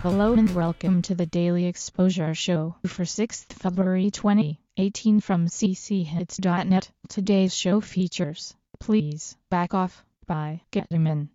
Hello and welcome to the Daily Exposure Show for 6th February 2018 from cchits.net. Today's show features Please Back Off by Getman.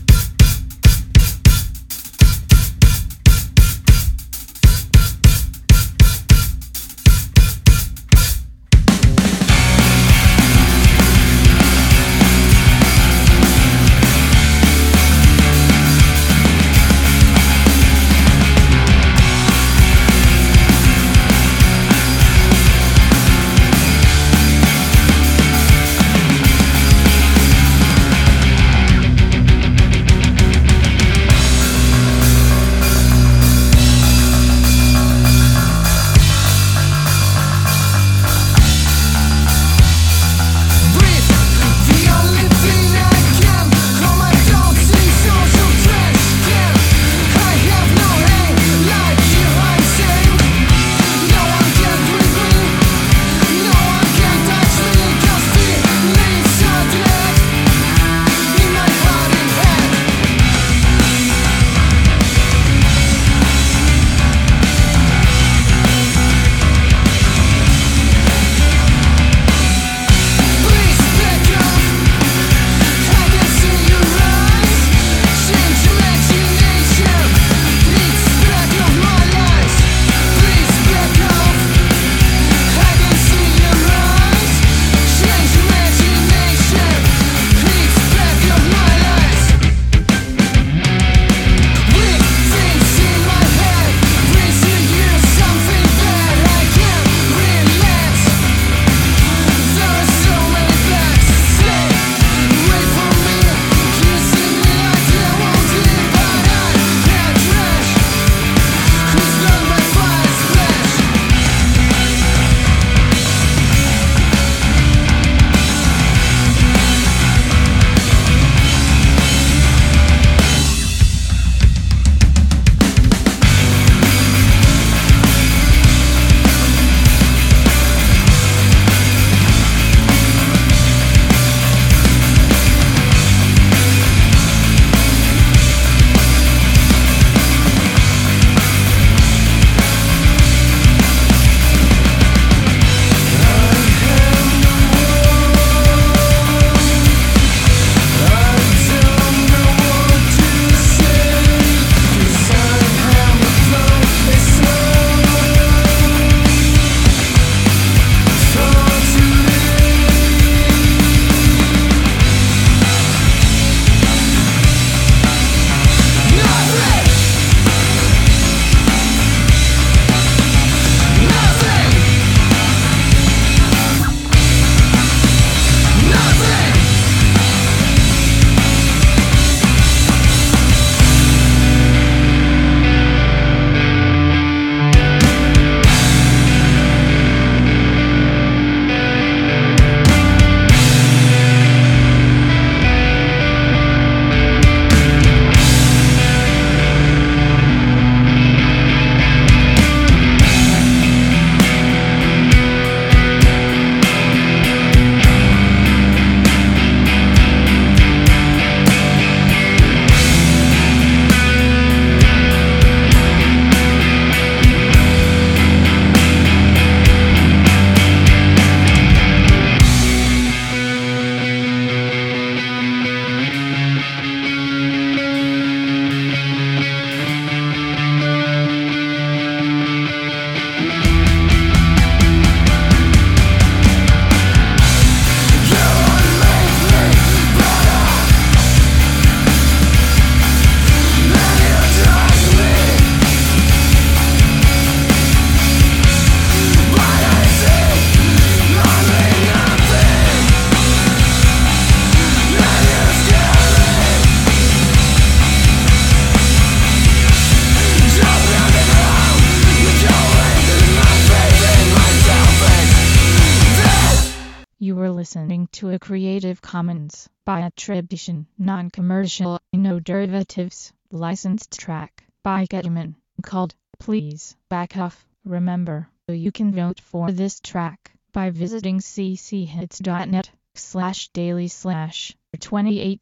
You were listening to a Creative Commons by attribution, non-commercial, no derivatives, licensed track by Getman called Please Back Off. Remember, you can vote for this track by visiting cchits.net/daily/2018.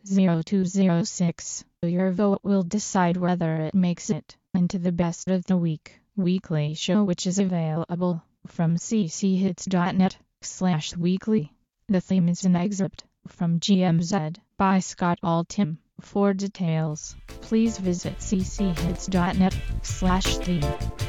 0206. Your vote will decide whether it makes it into the best of the week weekly show, which is available from cchits.net/weekly. The theme is an excerpt from GMZ by Scott Altham. For details, please visit cchits.net/theme.